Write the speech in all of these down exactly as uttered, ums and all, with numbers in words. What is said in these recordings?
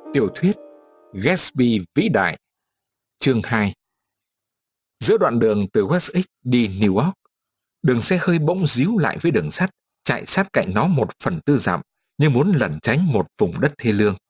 Tiểu thuyết Gatsby vĩ đại, chương hai. Giữa đoạn đường từ Wessex đi New York, đường xe hơi bỗng díu lại với đường sắt, chạy sát cạnh nó một phần tư dặm như muốn lẩn tránh một vùng đất thê lương.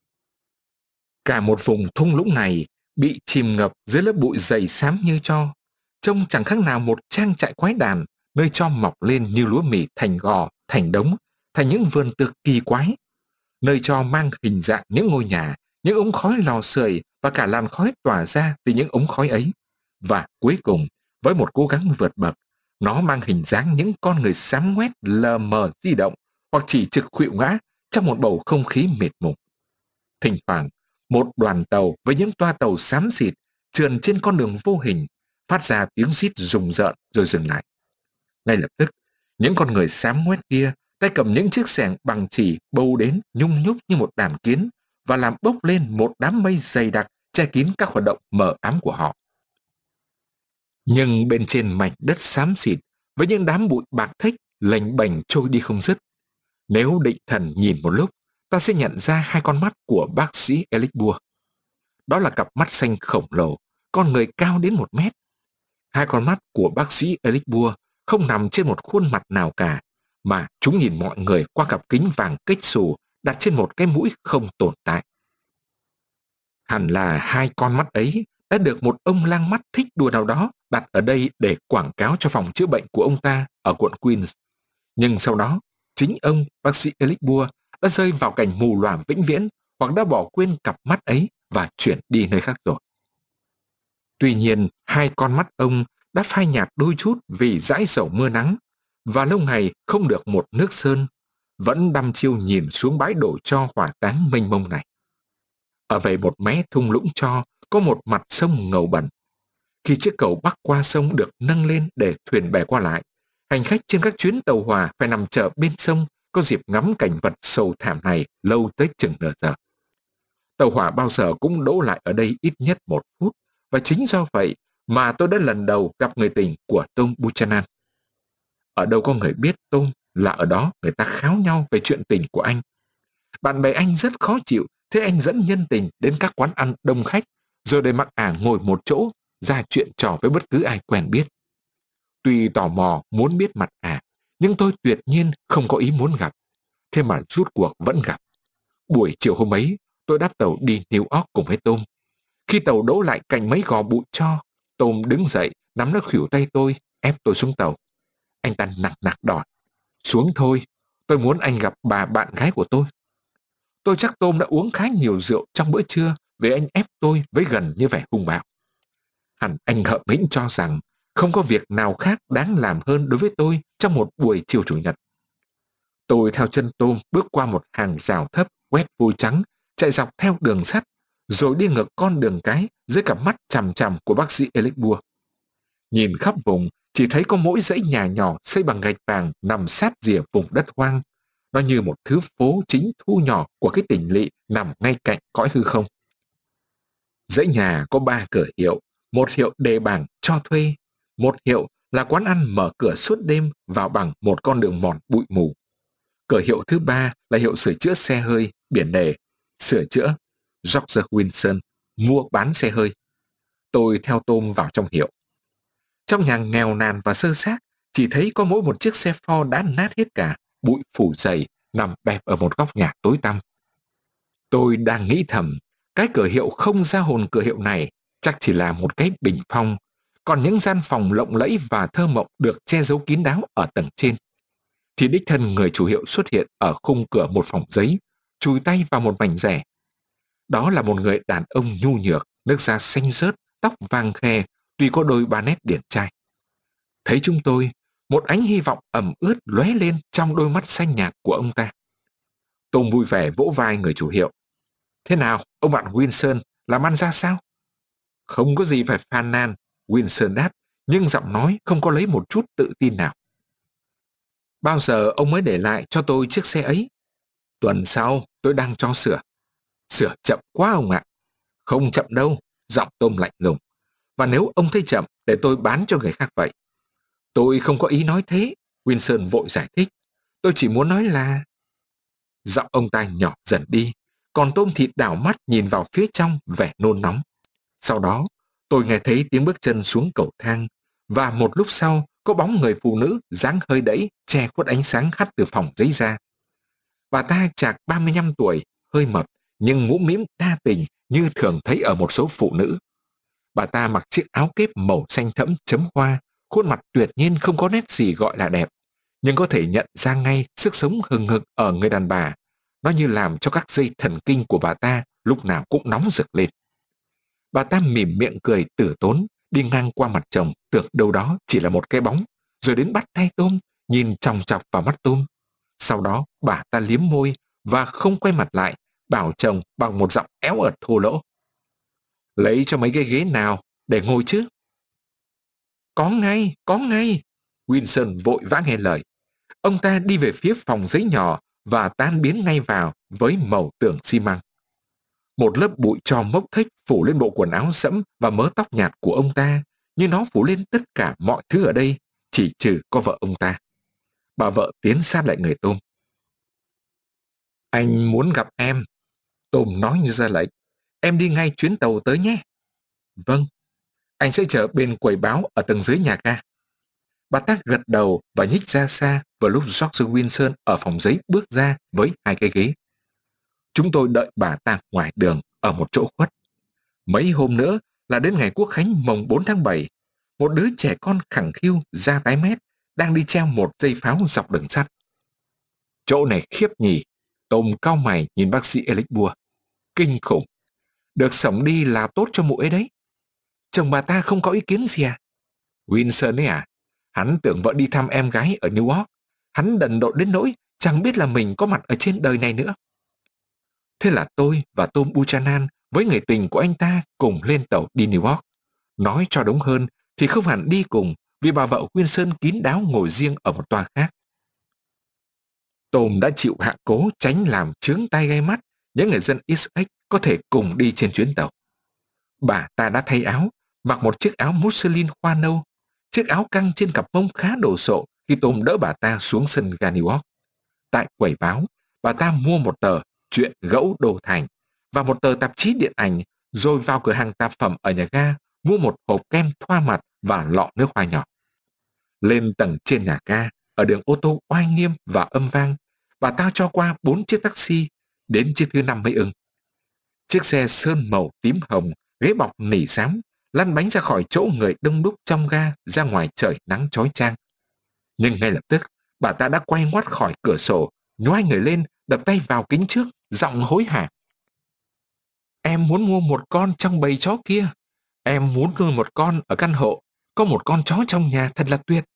Cả một vùng thung lũng này bị chìm ngập dưới lớp bụi dày xám như tro, trông chẳng khác nào một trang trại quái đàn, nơi tro mọc lên như lúa mì thành gò, thành đống, thành những vườn tược kỳ quái. Nơi tro mang hình dạng những ngôi nhà, những ống khói lò sưởi và cả làn khói tỏa ra từ những ống khói ấy. Và cuối cùng, với một cố gắng vượt bậc, nó mang hình dáng những con người xám ngoét lờ mờ di động hoặc chỉ trực khuỵu ngã trong một bầu không khí mệt mỏi. Thỉnh thoảng, một đoàn tàu với những toa tàu xám xịt trườn trên con đường vô hình, phát ra tiếng rít rùng rợn rồi dừng lại. Ngay lập tức, những con người xám ngoét kia tay cầm những chiếc xẻng bằng chỉ bâu đến nhung nhúc như một đàn kiến và làm bốc lên một đám mây dày đặc che kín các hoạt động mờ ám của họ. Nhưng bên trên mảnh đất xám xịt với những đám bụi bạc thách lềnh bềnh trôi đi không dứt, nếu định thần nhìn một lúc, ta sẽ nhận ra hai con mắt của bác sĩ Elixbourg. Đó là cặp mắt xanh khổng lồ, con người cao đến một mét. Hai con mắt của bác sĩ Elixbourg không nằm trên một khuôn mặt nào cả, mà chúng nhìn mọi người qua cặp kính vàng kếch xù đặt trên một cái mũi không tồn tại. Hẳn là hai con mắt ấy đã được một ông lang mắt thích đùa nào đó đặt ở đây để quảng cáo cho phòng chữa bệnh của ông ta ở quận Queens. Nhưng sau đó, chính ông, bác sĩ Elixbourg, đã rơi vào cảnh mù lòa vĩnh viễn hoặc đã bỏ quên cặp mắt ấy và chuyển đi nơi khác rồi. Tuy nhiên, hai con mắt ông đã phai nhạt đôi chút vì dãi dầu mưa nắng, và lâu ngày không được một nước sơn, vẫn đăm chiêu nhìn xuống bãi đổ tro hỏa táng mênh mông này. Ở về một mé thung lũng tro có một mặt sông ngầu bẩn. Khi chiếc cầu bắc qua sông được nâng lên để thuyền bè qua lại, hành khách trên các chuyến tàu hỏa phải nằm chờ bên sông có dịp ngắm cảnh vật sầu thảm này lâu tới chừng nửa giờ. Tàu hỏa bao giờ cũng đỗ lại ở đây ít nhất một phút, và chính do vậy mà tôi đã lần đầu gặp người tình của Tom Buchanan. Ở đâu có người biết Tom là ở đó người ta kháo nhau về chuyện tình của anh. Bạn bè anh rất khó chịu thế anh dẫn nhân tình đến các quán ăn đông khách, rồi để mặc ả ngồi một chỗ ra chuyện trò với bất cứ ai quen biết. Tuy tò mò muốn biết mặt ả, nhưng tôi tuyệt nhiên không có ý muốn gặp. Thế mà rút cuộc vẫn gặp. Buổi chiều hôm ấy, tôi đáp tàu đi New York cùng với Tom. Khi tàu đỗ lại cạnh mấy gò bụi tro, Tom đứng dậy nắm lấy khuỷu tay tôi, ép tôi xuống tàu. Anh ta nặng nặc đòi: "Xuống thôi, tôi muốn anh gặp bà bạn gái của tôi." Tôi chắc Tom đã uống khá nhiều rượu trong bữa trưa vì anh ép tôi với gần như vẻ hung bạo. Hẳn anh ngậm nghĩnh cho rằng không có việc nào khác đáng làm hơn đối với tôi trong một buổi chiều chủ nhật. Tôi theo chân Tom bước qua một hàng rào thấp quét vôi trắng, chạy dọc theo đường sắt, rồi đi ngược con đường cái dưới cặp mắt chằm chằm của bác sĩ Elixbourg. Nhìn khắp vùng, chỉ thấy có mỗi dãy nhà nhỏ xây bằng gạch vàng nằm sát rìa vùng đất hoang. Nó như một thứ phố chính thu nhỏ của cái tỉnh lỵ nằm ngay cạnh cõi hư không. Dãy nhà có ba cửa hiệu, một hiệu đề bảng cho thuê, một hiệu là quán ăn mở cửa suốt đêm vào bằng một con đường mòn bụi mù. Cửa hiệu thứ ba là hiệu sửa chữa xe hơi, biển đề sửa chữa George Wilson, mua bán xe hơi. Tôi theo Tom vào trong hiệu. Trong nhà nghèo nàn và sơ xác, chỉ thấy có mỗi một chiếc xe Ford đã nát hết cả, bụi phủ dày, nằm bẹp ở một góc nhà tối tăm. Tôi đang nghĩ thầm, cái cửa hiệu không ra hồn cửa hiệu này chắc chỉ là một cái bình phong, còn những gian phòng lộng lẫy và thơ mộng được che giấu kín đáo ở tầng trên. Thì đích thân người chủ hiệu xuất hiện ở khung cửa một phòng giấy, chùi tay vào một mảnh rẻ. Đó là một người đàn ông nhu nhược, nước da xanh rớt, tóc vàng khe, tuy có đôi ba nét điển trai. Thấy chúng tôi, một ánh hy vọng ẩm ướt lóe lên trong đôi mắt xanh nhạt của ông ta. Tom vui vẻ vỗ vai người chủ hiệu. "Thế nào, ông bạn Wilson, làm ăn ra sao?" "Không có gì phải phàn nàn," Wilson đáp, nhưng giọng nói không có lấy một chút tự tin nào. "Bao giờ ông mới để lại cho tôi chiếc xe ấy?" "Tuần sau, tôi đang cho sửa." "Sửa chậm quá ông ạ." "Không chậm đâu," giọng Tom lạnh lùng. "Và nếu ông thấy chậm, để tôi bán cho người khác vậy." "Tôi không có ý nói thế," Wilson vội giải thích. "Tôi chỉ muốn nói là..." Giọng ông ta nhỏ dần đi, còn tôm thịt đảo mắt nhìn vào phía trong vẻ nôn nóng. Sau đó, tôi nghe thấy tiếng bước chân xuống cầu thang, và một lúc sau có bóng người phụ nữ dáng hơi đẫy che khuất ánh sáng hắt từ phòng giấy ra. Bà ta chạc ba mươi lăm tuổi, hơi mập, nhưng mũm mĩm đa tình như thường thấy ở một số phụ nữ. Bà ta mặc chiếc áo kép màu xanh thẫm chấm hoa, khuôn mặt tuyệt nhiên không có nét gì gọi là đẹp, nhưng có thể nhận ra ngay sức sống hừng hực ở người đàn bà. Nó như làm cho các dây thần kinh của bà ta lúc nào cũng nóng rực lên. Bà ta mỉm miệng cười tử tốn, đi ngang qua mặt chồng, tưởng đâu đó chỉ là một cái bóng, rồi đến bắt tay tôm, nhìn chòng chọc vào mắt tôm. Sau đó bà ta liếm môi và không quay mặt lại, bảo chồng bằng một giọng éo ợt thô lỗ: "Lấy cho mấy cái ghế nào để ngồi chứ?" "Có ngay, có ngay." Wilson vội vã nghe lời. Ông ta đi về phía phòng giấy nhỏ và tan biến ngay vào với màu tường xi măng. Một lớp bụi tro mốc thếch phủ lên bộ quần áo sẫm và mớ tóc nhạt của ông ta, như nó phủ lên tất cả mọi thứ ở đây, chỉ trừ có vợ ông ta. Bà vợ tiến sát lại người Tôm. "Anh muốn gặp em." Tôm nói như ra lệnh. "Em đi ngay chuyến tàu tới nhé." "Vâng." "Anh sẽ chờ bên quầy báo ở tầng dưới nhà ga." Bà ta gật đầu và nhích ra xa vào lúc George Wilson ở phòng giấy bước ra với hai cái ghế. Chúng tôi đợi bà ta ngoài đường ở một chỗ khuất. Mấy hôm nữa là đến ngày Quốc khánh mồng bốn tháng bảy. Một đứa trẻ con khẳng khiu da tái mét đang đi treo một dây pháo dọc đường sắt. Chỗ này khiếp nhỉ. Tôm cau mày nhìn bác sĩ Elixbua. Kinh khủng. Được sống đi là tốt cho mụ ấy đấy. Chồng bà ta không có ý kiến gì à? Wilson ấy à? Hắn tưởng vợ đi thăm em gái ở New York. Hắn đần độn đến nỗi chẳng biết là mình có mặt ở trên đời này nữa. Thế là tôi và Tom Buchanan với người tình của anh ta cùng lên tàu đi New York. Nói cho đúng hơn thì không hẳn đi cùng, vì bà vợ Wilson kín đáo ngồi riêng ở một toa khác. Tom đã chịu hạ cố tránh làm chướng tai gai mắt những người dân Essex có thể cùng đi trên chuyến tàu. Bà ta đã thay áo, mặc một chiếc áo muslin hoa nâu. Chiếc áo căng trên cặp mông khá đồ sộ khi Tom đỡ bà ta xuống sân ga New York. Tại quầy báo, bà ta mua một tờ Chuyện Gẫu Đô Thành và một tờ tạp chí điện ảnh, rồi vào cửa hàng tạp phẩm ở nhà ga mua một hộp kem thoa mặt và lọ nước hoa nhỏ. Lên tầng trên nhà ga, ở đường ô tô oai nghiêm và âm vang, bà ta cho qua bốn chiếc taxi, đến chiếc thứ năm mới ưng. Chiếc xe sơn màu tím hồng, ghế bọc nỉ xám, lăn bánh ra khỏi chỗ người đông đúc trong ga ra ngoài trời nắng chói chang. Nhưng ngay lập tức, bà ta đã quay ngoắt khỏi cửa sổ, nhoai người lên, đập tay vào kính trước, giọng hối hả: "Em muốn mua một con trong bầy chó kia. Em muốn nuôi một con ở căn hộ. Có một con chó trong nhà thật là tuyệt."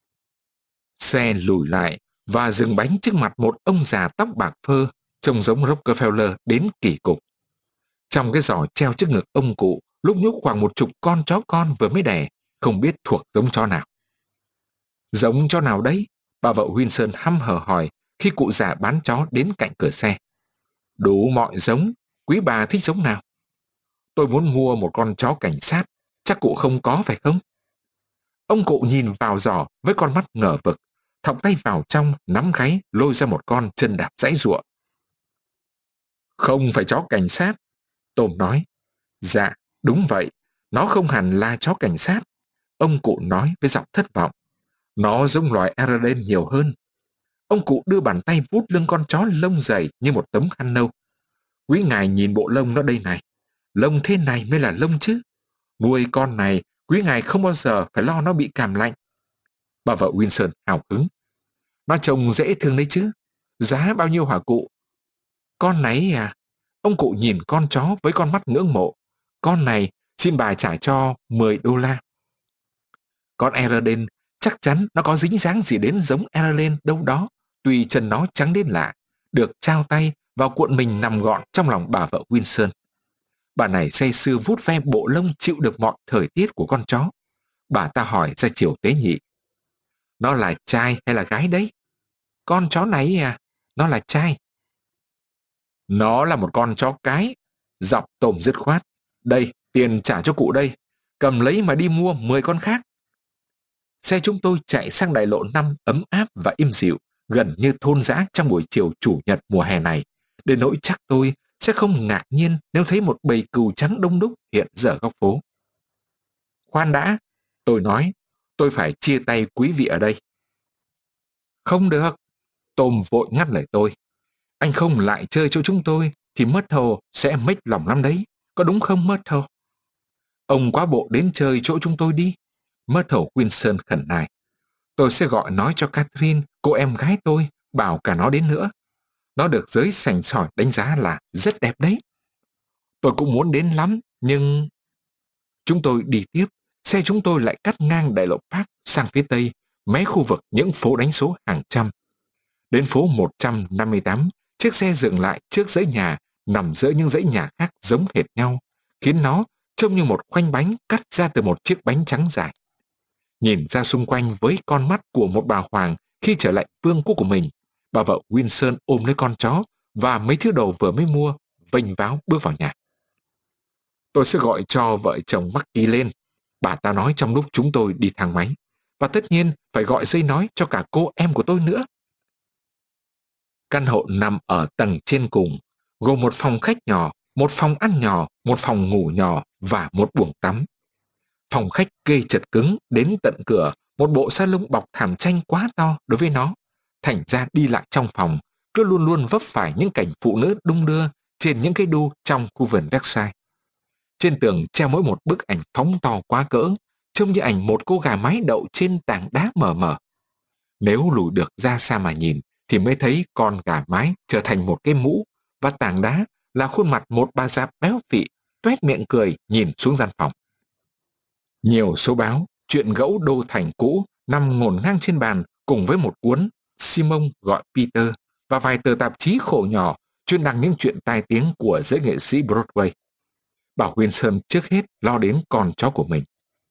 Xe lùi lại và dừng bánh trước mặt một ông già tóc bạc phơ, trông giống Rockefeller đến kỳ cục. Trong cái giỏ treo trước ngực ông cụ lúc nhúc khoảng một chục con chó con vừa mới đẻ, không biết thuộc giống chó nào. "Giống chó nào đấy?" bà vợ Wilson hăm hở hỏi khi cụ già bán chó đến cạnh cửa xe. "Đủ mọi giống. Quý bà thích giống nào?" "Tôi muốn mua một con chó cảnh sát. Chắc cụ không có phải không?" Ông cụ nhìn vào giỏ với con mắt ngờ vực, thọc tay vào trong, nắm gáy lôi ra một con chân đạp giãy giụa. "Không phải chó cảnh sát," Tom nói. "Dạ, đúng vậy. Nó không hẳn là chó cảnh sát," ông cụ nói với giọng thất vọng. "Nó giống loài Ireland nhiều hơn." Ông cụ đưa bàn tay vuốt lưng con chó lông dày như một tấm khăn nâu. "Quý ngài nhìn bộ lông nó đây này. Lông thế này mới là lông chứ. Nuôi con này, quý ngài không bao giờ phải lo nó bị cảm lạnh." Bà vợ Wilson hào hứng. "Nó trông dễ thương đấy chứ. Giá bao nhiêu hả cụ?" "Con này à?" Ông cụ nhìn con chó với con mắt ngưỡng mộ. "Con này xin bà trả cho mười đô la. Con Ireland, chắc chắn nó có dính dáng gì đến giống Ireland đâu đó, tuy chân nó trắng đến lạ." Được trao tay vào cuộn mình nằm gọn trong lòng bà vợ Wilson. Bà này say sưa vuốt ve bộ lông chịu được mọi thời tiết của con chó. Bà ta hỏi ra chiều tế nhị: "Nó là trai hay là gái đấy?" "Con chó này à? Nó là trai." "Nó là một con chó cái." Giọng Tom dứt khoát. "Đây, tiền trả cho cụ đây. Cầm lấy mà đi mua mười con khác." Xe chúng tôi chạy sang đại lộ năm ấm áp và im dịu, gần như thôn dã trong buổi chiều chủ nhật mùa hè này, đến nỗi chắc tôi sẽ không ngạc nhiên nếu thấy một bầy cừu trắng đông đúc hiện giờ ở góc phố. Khoan đã, tôi nói, tôi phải chia tay quý vị ở đây. Không được, Tom vội ngắt lời tôi. Anh không lại chơi chỗ chúng tôi thì Myrtle sẽ mếch lòng lắm đấy, có đúng không Myrtle? Ông quá bộ đến chơi chỗ chúng tôi đi, Myrtle Wilson khẩn nài. Tôi sẽ gọi nói cho Catherine, cô em gái tôi, bảo cả nó đến nữa. Nó được giới sành sỏi đánh giá là rất đẹp đấy. Tôi cũng muốn đến lắm, nhưng... Chúng tôi đi tiếp, xe chúng tôi lại cắt ngang đại lộ Park sang phía tây, mé khu vực những phố đánh số hàng trăm. Đến phố một trăm năm mươi tám, chiếc xe dừng lại trước dãy nhà, nằm giữa những dãy nhà khác giống hệt nhau, khiến nó trông như một khoanh bánh cắt ra từ một chiếc bánh trắng dài. Nhìn ra xung quanh với con mắt của một bà hoàng khi trở lại vương quốc của mình, bà vợ Wilson ôm lấy con chó và mấy thứ đồ vừa mới mua, vênh váo bước vào nhà. Tôi sẽ gọi cho vợ chồng Marky lên, bà ta nói trong lúc chúng tôi đi thang máy, và tất nhiên phải gọi dây nói cho cả cô em của tôi nữa. Căn hộ nằm ở tầng trên cùng, gồm một phòng khách nhỏ, một phòng ăn nhỏ, một phòng ngủ nhỏ và một buồng tắm. Phòng khách kê chật cứng đến tận cửa, một bộ salon bọc thảm tranh quá to đối với nó. Thành ra đi lại trong phòng, cứ luôn luôn vấp phải những cảnh phụ nữ đung đưa trên những cây đu trong khu vườn Versailles. Trên tường treo mỗi một bức ảnh phóng to quá cỡ, trông như ảnh một cô gà mái đậu trên tảng đá mờ mờ. Nếu lùi được ra xa mà nhìn, thì mới thấy con gà mái trở thành một cái mũ, và tảng đá là khuôn mặt một bà già béo phị, toét miệng cười nhìn xuống gian phòng. Nhiều số báo, chuyện gẫu đô thành cũ nằm ngổn ngang trên bàn cùng với một cuốn Simon gọi Peter và vài tờ tạp chí khổ nhỏ chuyên đăng những chuyện tai tiếng của giới nghệ sĩ Broadway. Bảo Wilson trước hết lo đến con chó của mình.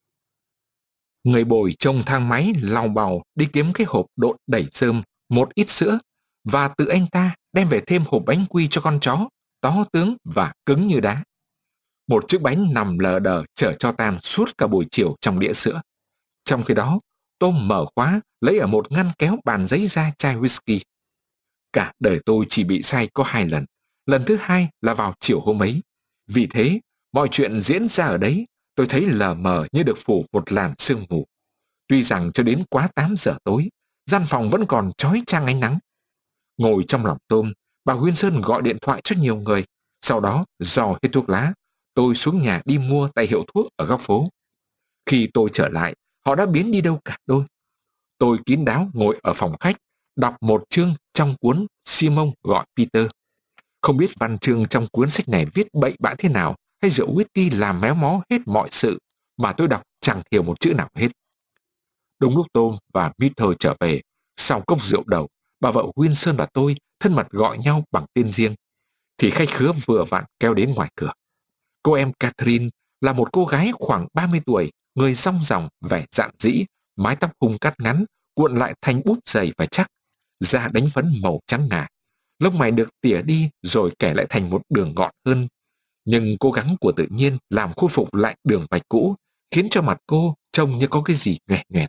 Người bồi trông thang máy lau bào đi kiếm cái hộp độn đầy rơm, một ít sữa, và tự anh ta đem về thêm hộp bánh quy cho con chó, to tướng và cứng như đá. Một chiếc bánh nằm lờ đờ chở cho tan suốt cả buổi chiều trong đĩa sữa. Trong khi đó, Tom mở khóa lấy ở một ngăn kéo bàn giấy ra chai whisky. Cả đời tôi chỉ bị say có hai lần. Lần thứ hai là vào chiều hôm ấy. Vì thế, mọi chuyện diễn ra ở đấy, tôi thấy lờ mờ như được phủ một làn sương mù. Tuy rằng cho đến quá tám giờ tối, gian phòng vẫn còn chói chang ánh nắng. Ngồi trong lòng Tom, bà Wilson gọi điện thoại cho nhiều người. Sau đó, dò hết thuốc lá, tôi xuống nhà đi mua tại hiệu thuốc ở góc phố. Khi tôi trở lại, họ đã biến đi đâu cả đôi. Tôi kín đáo ngồi ở phòng khách, đọc một chương trong cuốn Simon gọi Peter. Không biết văn chương trong cuốn sách này viết bậy bạ thế nào, hay rượu whisky làm méo mó hết mọi sự, mà tôi đọc chẳng hiểu một chữ nào hết. Đúng lúc Tom và Myrtle trở về, sau cốc rượu đầu, bà vợ Wilson và tôi thân mật gọi nhau bằng tên riêng, thì khách khứa vừa vặn kéo đến ngoài cửa. Cô em Catherine là một cô gái khoảng ba mươi tuổi, người rong ròng, vẻ dạn dĩ, mái tóc hung cắt ngắn, cuộn lại thành búp dày và chắc, da đánh phấn màu trắng ngà. Lông mày được tỉa đi rồi kẻ lại thành một đường gọn hơn. Nhưng cố gắng của tự nhiên làm khôi phục lại đường vạch cũ, khiến cho mặt cô trông như có cái gì nhoẹt nhoẹt.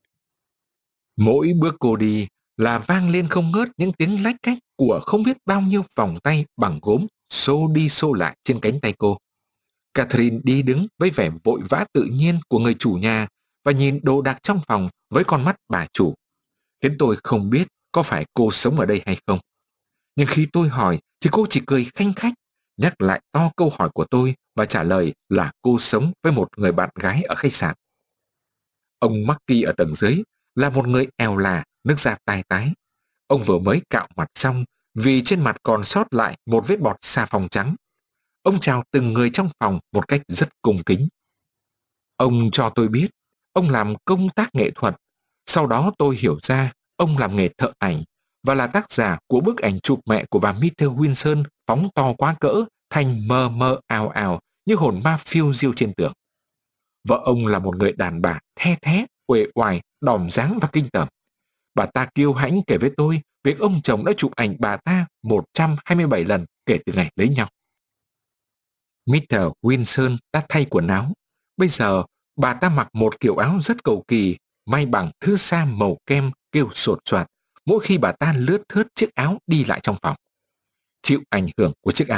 Mỗi bước cô đi là vang lên không ngớt những tiếng lách cách của không biết bao nhiêu vòng tay bằng gốm xô đi xô lại trên cánh tay cô. Catherine đi đứng với vẻ vội vã tự nhiên của người chủ nhà và nhìn đồ đạc trong phòng với con mắt bà chủ, khiến tôi không biết có phải cô sống ở đây hay không. Nhưng khi tôi hỏi thì cô chỉ cười khanh khách, nhắc lại to câu hỏi của tôi và trả lời là cô sống với một người bạn gái ở khách sạn. Ông Marky ở tầng dưới là một người èo là, nước da tai tái. Ông vừa mới cạo mặt xong vì trên mặt còn sót lại một vết bọt xà phòng trắng. Ông chào từng người trong phòng một cách rất cung kính. Ông cho tôi biết ông làm công tác nghệ thuật. Sau đó tôi hiểu ra ông làm nghề thợ ảnh và là tác giả của bức ảnh chụp mẹ của bà mít-tơ Wilson phóng to quá cỡ thành mờ mờ ào ào như hồn ma phiêu diêu trên tường. Vợ ông là một người đàn bà the thé, uể oải, đòm dáng và kinh tởm. Bà ta kiêu hãnh kể với tôi việc ông chồng đã chụp ảnh bà ta một trăm hai mươi bảy lần kể từ ngày lấy nhau. mít-tơ Wilson đã thay quần áo. Bây giờ bà ta mặc một kiểu áo rất cầu kỳ, may bằng thứ sa màu kem kêu sột soạt mỗi khi bà ta lướt thướt chiếc áo đi lại trong phòng. Chịu ảnh hưởng của chiếc áo,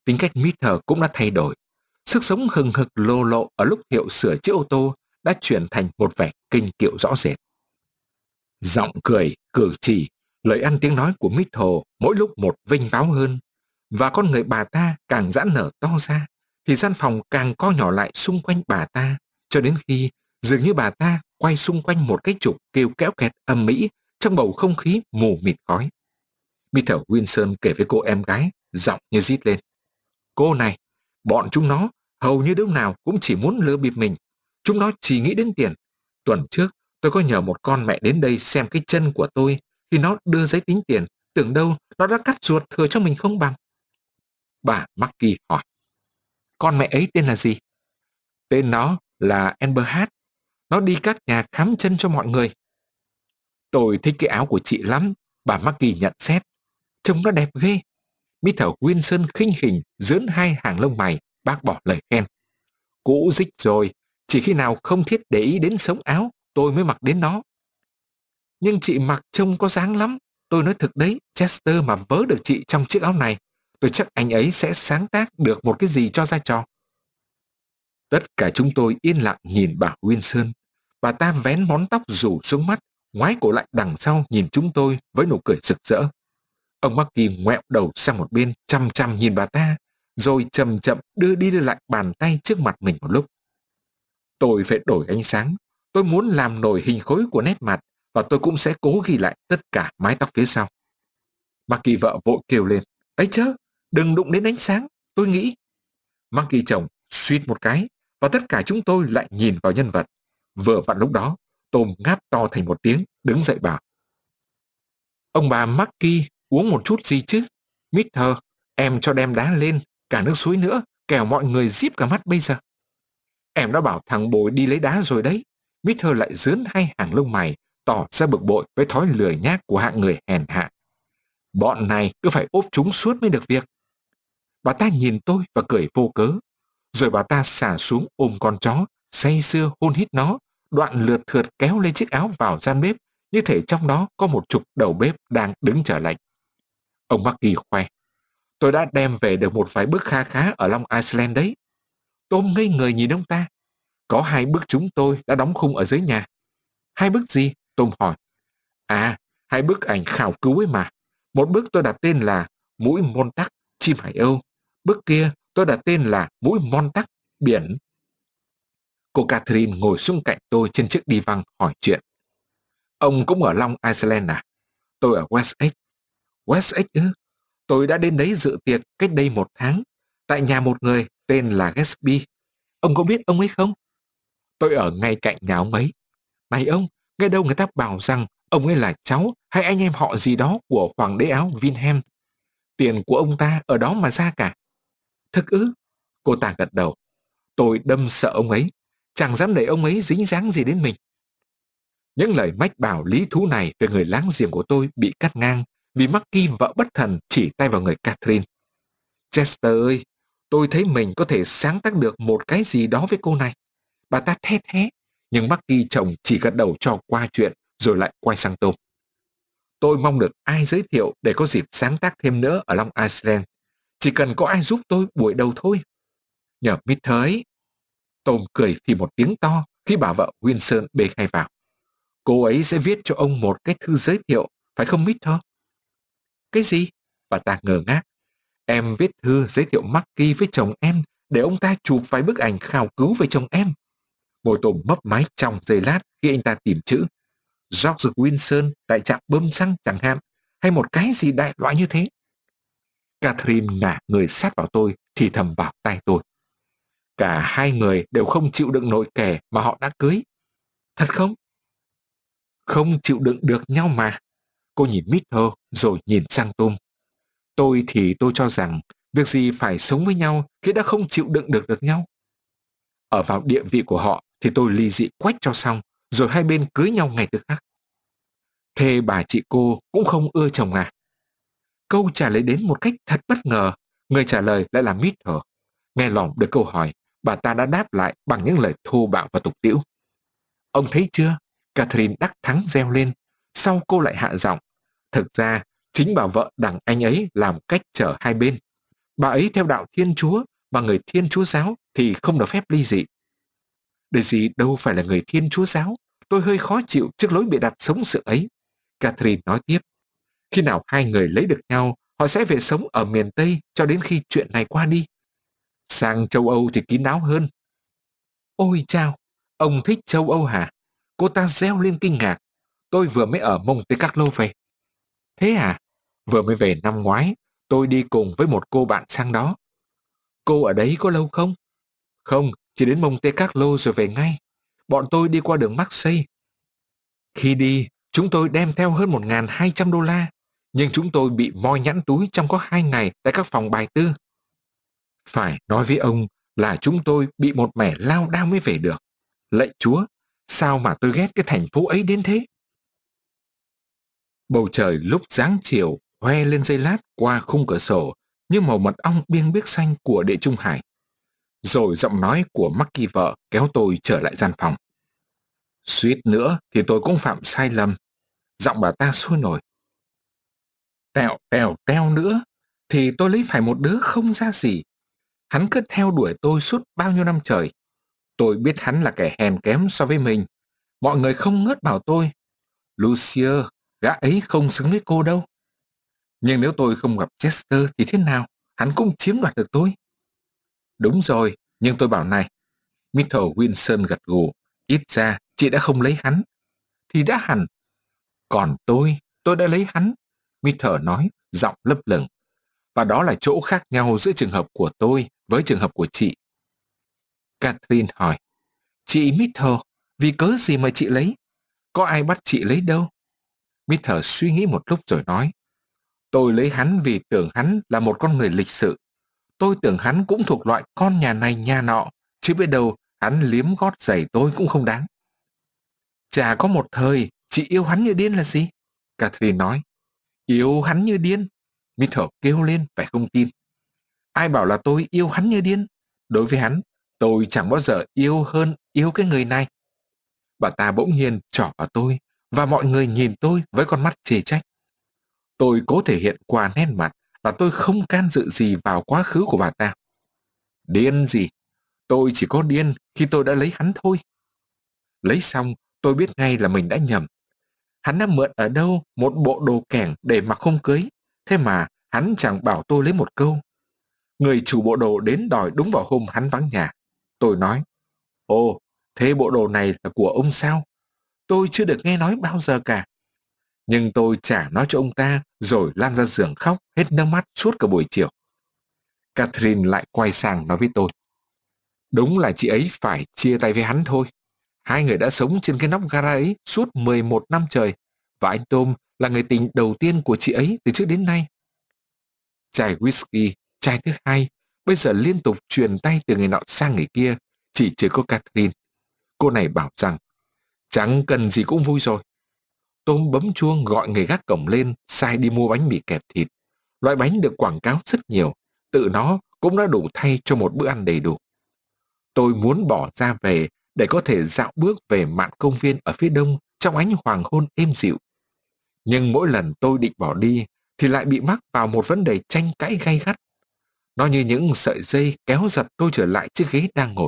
tính cách Mister cũng đã thay đổi. Sức sống hừng hực lồ lộ ở lúc Hiệu sửa chữa ô tô đã chuyển thành một vẻ kinh kiệu rõ rệt. Giọng cười, cử chỉ, lời ăn tiếng nói của Mister mỗi lúc một vinh váo hơn, và con người bà ta càng giãn nở to ra, thì gian phòng càng co nhỏ lại xung quanh bà ta, cho đến khi dường như bà ta quay xung quanh một cái trục kêu kéo kẹt âm mỹ trong bầu không khí mù mịt khói. Mister Wilson kể với cô em gái, giọng như rít lên. Cô này, bọn chúng nó hầu như đứa nào cũng chỉ muốn lừa bịp mình. Chúng nó chỉ nghĩ đến tiền. Tuần trước, tôi có nhờ một con mẹ đến đây xem cái chân của tôi, thì nó đưa giấy tính tiền, tưởng đâu nó đã cắt ruột thừa cho mình không bằng. Bà Maggie hỏi. Con mẹ ấy tên là gì? Tên nó là Amber Hart. Nó đi các nhà khám chân cho mọi người. Tôi thích cái áo của chị lắm, bà Maggie nhận xét. Trông nó đẹp ghê. Mister Wilson khinh khỉnh dướn hai hàng lông mày, bác bỏ lời khen. Cũ rích rồi, chỉ khi nào không thiết để ý đến sống áo, tôi mới mặc đến nó. Nhưng chị mặc trông có dáng lắm. Tôi nói thực đấy, Chester mà vớ được chị trong chiếc áo này, tôi chắc anh ấy sẽ sáng tác được một cái gì cho ra trò. Tất cả chúng tôi yên lặng nhìn bà Wilson. Bà ta vén món tóc rủ xuống mắt, ngoái cổ lại đằng sau nhìn chúng tôi với nụ cười rực rỡ. Ông Maggie ngoẹo đầu sang một bên, chăm chăm nhìn bà ta, rồi chậm chậm đưa đi đưa lại bàn tay trước mặt mình một lúc. Tôi phải đổi ánh sáng. Tôi muốn làm nổi hình khối của nét mặt, và tôi cũng sẽ cố ghi lại tất cả mái tóc phía sau. Maggie vợ vội kêu lên. Ấy chớ, đừng đụng đến ánh sáng, tôi nghĩ. Maggie chồng suýt một cái, và tất cả chúng tôi lại nhìn vào nhân vật. Vừa vặn lúc đó, Tom ngáp to thành một tiếng, đứng dậy bảo. Ông bà Maggie uống một chút gì chứ? Mister, em cho đem đá lên, cả nước suối nữa, kẻo mọi người díp cả mắt bây giờ. Em đã bảo thằng bồi đi lấy đá rồi đấy. Mister lại dướn hai hàng lông mày, tỏ ra bực bội với thói lười nhác của hạng người hèn hạ. Bọn này cứ phải ốp chúng suốt mới được việc. Bà ta nhìn tôi và cười vô cớ. Rồi bà ta xả xuống ôm con chó, say sưa hôn hít nó, đoạn lượt thượt kéo lên chiếc áo vào gian bếp, như thể trong đó có một chục đầu bếp đang đứng chờ lệnh. Ông Maggie khoe. Tôi đã đem về được một vài bức kha khá ở Long Island đấy. Tôm ngây người nhìn ông ta. Có hai bức chúng tôi đã đóng khung ở dưới nhà. Hai bức gì? Tôm hỏi. À, hai bức ảnh khảo cứu ấy mà. Một bức tôi đặt tên là Mũi Môn Tắc, chim hải âu. Bức kia tôi đặt tên là Mũi Mon Tắc, biển. Cô Catherine ngồi xuống cạnh tôi trên chiếc đi văng hỏi chuyện. Ông cũng ở Long Island à? Tôi ở Wessex. Wessex ư? Tôi đã đến đấy dự tiệc cách đây một tháng, tại nhà một người tên là Gatsby. Ông có biết ông ấy không? Tôi ở ngay cạnh nhà ông ấy. Này ông, nghe đâu người ta bảo rằng ông ấy là cháu hay anh em họ gì đó của hoàng đế Áo Wilhelm. Tiền của ông ta ở đó mà ra cả. Thực ư? Cô ta gật đầu. Tôi đâm sợ ông ấy, chẳng dám để ông ấy dính dáng gì đến mình. Những lời mách bảo lý thú này về người láng giềng của tôi bị cắt ngang vì Maggie vợ bất thần chỉ tay vào người Catherine. Chester ơi, tôi thấy mình có thể sáng tác được một cái gì đó với cô này. Bà ta the thế, nhưng Maggie chồng chỉ gật đầu cho qua chuyện rồi lại quay sang Tom. Tôi mong được ai giới thiệu để có dịp sáng tác thêm nữa ở Long Island. Chỉ cần có ai giúp tôi buổi đầu thôi. Nhờ Mister ấy. Tom cười phì một tiếng to khi bà vợ Wilson bê khay vào. Cô ấy sẽ viết cho ông một cái thư giới thiệu, phải không Mister? Cái gì? Bà ta ngờ ngác. Em viết thư giới thiệu Maggie với chồng em để ông ta chụp vài bức ảnh khảo cứu về chồng em. Môi Tom mấp máy trong giây lát khi anh ta tìm chữ George Wilson tại trạm bơm xăng chẳng hạn, hay một cái gì đại loại như thế. Catherine ngả người sát vào tôi, thì thầm vào tai tôi. Cả hai người đều không chịu đựng nổi kẻ mà họ đã cưới. Thật không? Không chịu đựng được nhau mà. Cô nhìn Mister rồi nhìn sang Tom. Tôi thì tôi cho rằng việc gì phải sống với nhau khi đã không chịu đựng được được nhau. Ở vào địa vị của họ thì tôi ly dị quách cho xong, rồi hai bên cưới nhau ngày tức khắc. Thế bà chị cô cũng không ưa chồng à? Câu trả lời đến một cách thật bất ngờ. Người trả lời lại là Mister. Nghe lỏm được câu hỏi, bà ta đã đáp lại bằng những lời thô bạo và tục tĩu. Ông thấy chưa? Catherine đắc thắng reo lên. Sau cô lại hạ giọng. Thực ra, chính bà vợ đằng anh ấy làm cách chở hai bên. Bà ấy theo đạo Thiên Chúa, mà người Thiên Chúa giáo thì không được phép ly dị. Daisy đâu phải là người Thiên Chúa giáo. Tôi hơi khó chịu trước lối bịa đặt sống sự ấy. Catherine nói tiếp. Khi nào hai người lấy được nhau, họ sẽ về sống ở miền Tây cho đến khi chuyện này qua đi. Sang châu Âu thì kín đáo hơn. Ôi chao, ông thích châu Âu hả? Cô ta reo lên kinh ngạc. Tôi vừa mới ở Monte Carlo về. Thế à? Vừa mới về năm ngoái, tôi đi cùng với một cô bạn sang đó. Cô ở đấy có lâu không? Không, chỉ đến Monte Carlo rồi về ngay. Bọn tôi đi qua đường Marseille. Khi đi, chúng tôi đem theo hơn một nghìn hai trăm đô la, nhưng chúng tôi bị moi nhẵn túi trong có hai ngày tại các phòng bài tư. Phải nói với ông là chúng tôi bị một mẻ lao đao mới về được. Lạy Chúa, sao mà tôi ghét cái thành phố ấy đến thế? Bầu trời lúc giáng chiều hoe lên dây lát qua khung cửa sổ như màu mật ong biêng biếc xanh của Địa Trung Hải. Rồi giọng nói của Mackie vợ kéo tôi trở lại gian phòng. Suýt nữa thì tôi cũng phạm sai lầm. Giọng bà ta sôi nổi. Tèo tèo teo nữa thì tôi lấy phải một đứa không ra gì. Hắn cứ theo đuổi tôi suốt bao nhiêu năm trời. Tôi biết hắn là kẻ hèn kém so với mình. Mọi người không ngớt bảo tôi. Lucia, gã ấy không xứng với cô đâu. Nhưng nếu tôi không gặp Chester thì thế nào? Hắn cũng chiếm đoạt được tôi. Đúng rồi, nhưng tôi bảo này. mít-tơ Wilson gật gù. Ít ra chị đã không lấy hắn. Thì đã hẳn. Còn tôi, tôi đã lấy hắn. mít-tơ nói, giọng lấp lửng. Và đó là chỗ khác nhau giữa trường hợp của tôi với trường hợp của chị. Catherine hỏi. Chị mít-tơ, vì cớ gì mà chị lấy? Có ai bắt chị lấy đâu? mít-tơ suy nghĩ một lúc rồi nói. Tôi lấy hắn vì tưởng hắn là một con người lịch sự. Tôi tưởng hắn cũng thuộc loại con nhà này nhà nọ, chứ biết đâu hắn liếm gót giày tôi cũng không đáng. Chả có một thời, chị yêu hắn như điên là gì? Catherine nói. Yêu hắn như điên? mít-tơ kêu lên phải không tin. Ai bảo là tôi yêu hắn như điên? Đối với hắn, tôi chẳng bao giờ yêu hơn yêu cái người này. Bà ta bỗng nhiên trỏ vào tôi, và mọi người nhìn tôi với con mắt chê trách. Tôi cố thể hiện qua nét mặt là tôi không can dự gì vào quá khứ của bà ta. Điên gì? Tôi chỉ có điên khi tôi đã lấy hắn thôi. Lấy xong, tôi biết ngay là mình đã nhầm. Hắn đã mượn ở đâu một bộ đồ kẻng để mặc hôm cưới, thế mà hắn chẳng bảo tôi lấy một câu. Người chủ bộ đồ đến đòi đúng vào hôm hắn vắng nhà. Tôi nói, ồ, thế bộ đồ này là của ông sao? Tôi chưa được nghe nói bao giờ cả. Nhưng tôi trả nói cho ông ta, rồi lan ra giường khóc hết nước mắt suốt cả buổi chiều. Catherine lại quay sang nói với tôi. Đúng là chị ấy phải chia tay với hắn thôi. Hai người đã sống trên cái nóc gara ấy suốt mười một năm trời, và anh Tom là người tình đầu tiên của chị ấy từ trước đến nay. Chai whisky, chai thứ hai, bây giờ liên tục truyền tay từ người nọ sang người kia, chỉ chưa có Catherine. Cô này bảo rằng, chẳng cần gì cũng vui rồi. Tom bấm chuông gọi người gác cổng lên, sai đi mua bánh mì kẹp thịt. Loại bánh được quảng cáo rất nhiều, tự nó cũng đã đủ thay cho một bữa ăn đầy đủ. Tôi muốn bỏ ra về để có thể dạo bước về mạn công viên ở phía đông trong ánh hoàng hôn êm dịu. Nhưng mỗi lần tôi định bỏ đi thì lại bị mắc vào một vấn đề tranh cãi gay gắt. Nó như những sợi dây kéo giật tôi trở lại chiếc ghế đang ngồi.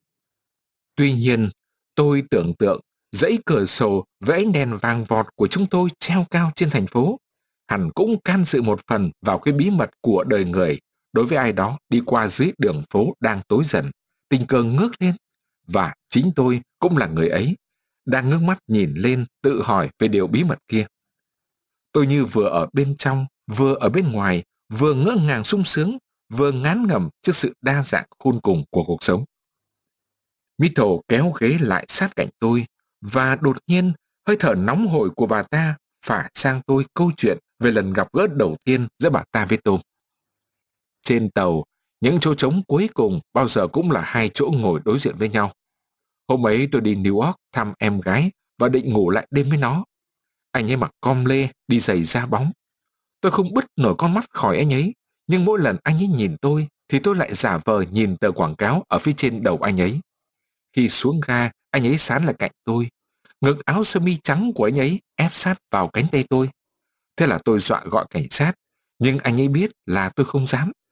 Tuy nhiên, tôi tưởng tượng dãy cửa sổ với ánh đèn vàng vọt của chúng tôi treo cao trên thành phố hẳn cũng can dự một phần vào cái bí mật của đời người đối với ai đó đi qua dưới đường phố đang tối dần, tình cờ ngước lên, và chính tôi cũng là người ấy, đang ngước mắt nhìn lên tự hỏi về điều bí mật kia. Tôi như vừa ở bên trong, vừa ở bên ngoài, vừa ngỡ ngàng sung sướng, vừa ngán ngẩm trước sự đa dạng khôn cùng của cuộc sống. mít-tơ kéo ghế lại sát cạnh tôi, và đột nhiên hơi thở nóng hổi của bà ta phả sang tôi câu chuyện về lần gặp gỡ đầu tiên giữa bà ta với Tom. Trên tàu, những chỗ trống cuối cùng bao giờ cũng là hai chỗ ngồi đối diện với nhau. Hôm ấy tôi đi New York thăm em gái và định ngủ lại đêm với nó. Anh ấy mặc com lê, đi giày da bóng. Tôi không bứt nổi con mắt khỏi anh ấy, nhưng mỗi lần anh ấy nhìn tôi thì tôi lại giả vờ nhìn tờ quảng cáo ở phía trên đầu anh ấy. Khi xuống ga, anh ấy sán lại cạnh tôi. Ngực áo sơ mi trắng của anh ấy ép sát vào cánh tay tôi. Thế là tôi dọa gọi cảnh sát, nhưng anh ấy biết là tôi không dám.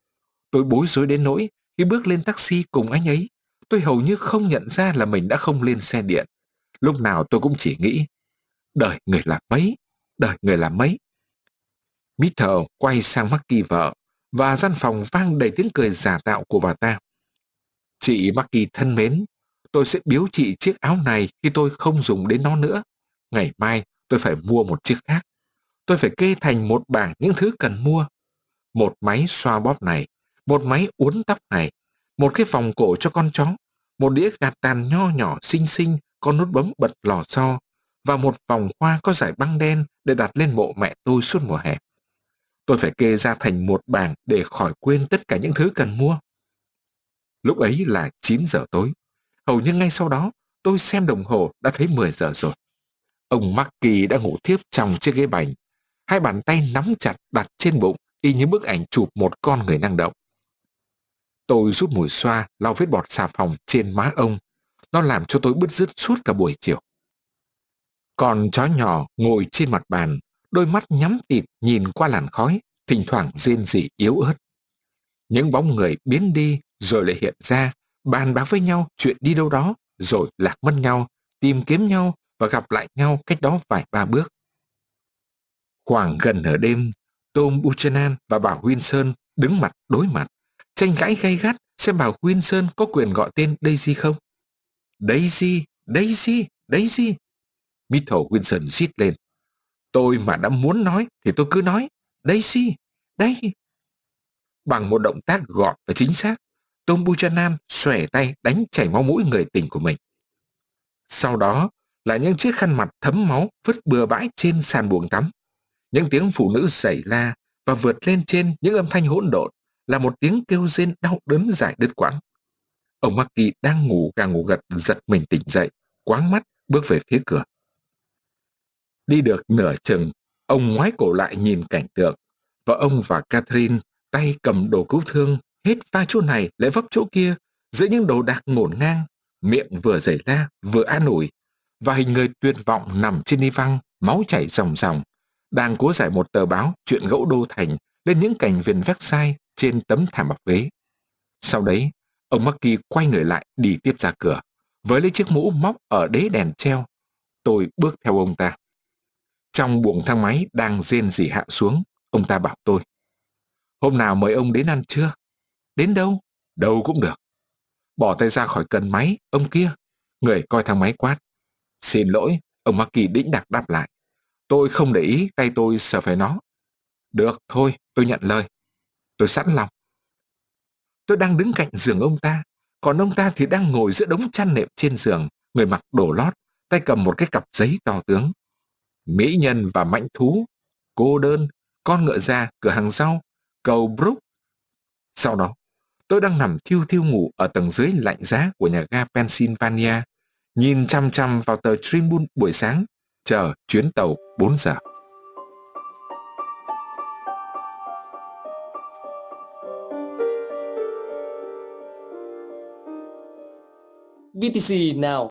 Tôi bối rối đến nỗi khi bước lên taxi cùng anh ấy, tôi hầu như không nhận ra là mình đã không lên xe điện. Lúc nào tôi cũng chỉ nghĩ, đời người là mấy, đời người là mấy. Mitchell quay sang Maggie vợ, và gian phòng vang đầy tiếng cười giả tạo của bà ta. Chị Maggie thân mến, tôi sẽ biếu chị chiếc áo này khi tôi không dùng đến nó nữa. Ngày mai tôi phải mua một chiếc khác. Tôi phải kê thành một bảng những thứ cần mua. Một máy xoa bóp này, một máy uốn tóc này, một cái vòng cổ cho con chó, một đĩa gạt tàn nho nhỏ xinh xinh có nút bấm bật lò xo, và một vòng hoa có dải băng đen để đặt lên mộ mẹ tôi suốt mùa hè. Tôi phải kê ra thành một bảng để khỏi quên tất cả những thứ cần mua. Lúc ấy là chín giờ tối. Hầu như ngay sau đó, tôi xem đồng hồ đã thấy mười giờ rồi. Ông Marky đã ngủ thiếp trong chiếc ghế bành. Hai bàn tay nắm chặt đặt trên bụng, y như bức ảnh chụp một con người năng động. Tôi rút mùi xoa lau vết bọt xà phòng trên má ông. Nó làm cho tôi bứt rứt suốt cả buổi chiều. Con chó nhỏ ngồi trên mặt bàn, đôi mắt nhắm tịt nhìn qua làn khói, thỉnh thoảng rên rỉ yếu ớt. Những bóng người biến đi rồi lại hiện ra, bàn bạc với nhau chuyện đi đâu đó, rồi lạc mất nhau, tìm kiếm nhau và gặp lại nhau cách đó vài ba bước. Khoảng gần nửa đêm, Tom Buchanan và bà Wilson đứng mặt đối mặt, tranh cãi gay gắt xem bà Wilson có quyền gọi tên Daisy không. Daisy, Daisy, Daisy. Mitchell Wilson rít lên. Tôi mà đã muốn nói thì tôi cứ nói. Daisy, đây. Bằng một động tác gọn và chính xác, Tom Buchanan xòe tay đánh chảy máu mũi người tình của mình. Sau đó là những chiếc khăn mặt thấm máu vứt bừa bãi trên sàn buồng tắm. Những tiếng phụ nữ giày la và vượt lên trên những âm thanh hỗn độn là một tiếng kêu rên đau đớn dài đứt quãng. Ông Marky đang ngủ gà ngủ gật giật mình tỉnh dậy, quáng mắt bước về phía cửa. Đi được nửa chừng, ông ngoái cổ lại nhìn cảnh tượng, và ông và Catherine tay cầm đồ cứu thương, hết pha chỗ này lại vấp chỗ kia, giữa những đồ đạc ngổn ngang, miệng vừa giày la vừa an ủi, và hình người tuyệt vọng nằm trên đi văng, máu chảy ròng ròng, đang cố giải một tờ báo chuyện gẫu đô thành lên những cảnh viền Versailles trên tấm thảm bọc ghế. Sau đấy, ông Marky quay người lại đi tiếp ra cửa, với lấy chiếc mũ móc ở đế đèn treo. Tôi bước theo ông ta. Trong buồng thang máy đang rên rỉ hạ xuống, ông ta bảo tôi. Hôm nào mời ông đến ăn trưa? Đến đâu? Đâu cũng được. Bỏ tay ra khỏi cần máy, ông kia. Người coi thang máy quát. Xin lỗi, ông Marky đĩnh đạc đáp lại. Tôi không để ý tay tôi sờ phải nó. Được, thôi, tôi nhận lời. Tôi sẵn lòng. Tôi đang đứng cạnh giường ông ta, còn ông ta thì đang ngồi giữa đống chăn nệm trên giường, người mặc đồ lót, tay cầm một cái cặp giấy to tướng. Mỹ nhân và mãnh thú, cô đơn, con ngựa già, cửa hàng rau, cầu Brook. Sau đó, tôi đang nằm thiêu thiêu ngủ ở tầng dưới lạnh giá của nhà ga Pennsylvania, nhìn chăm chăm vào tờ Tribune buổi sáng, chờ chuyến tàu bốn giờ. bê tê xê Now.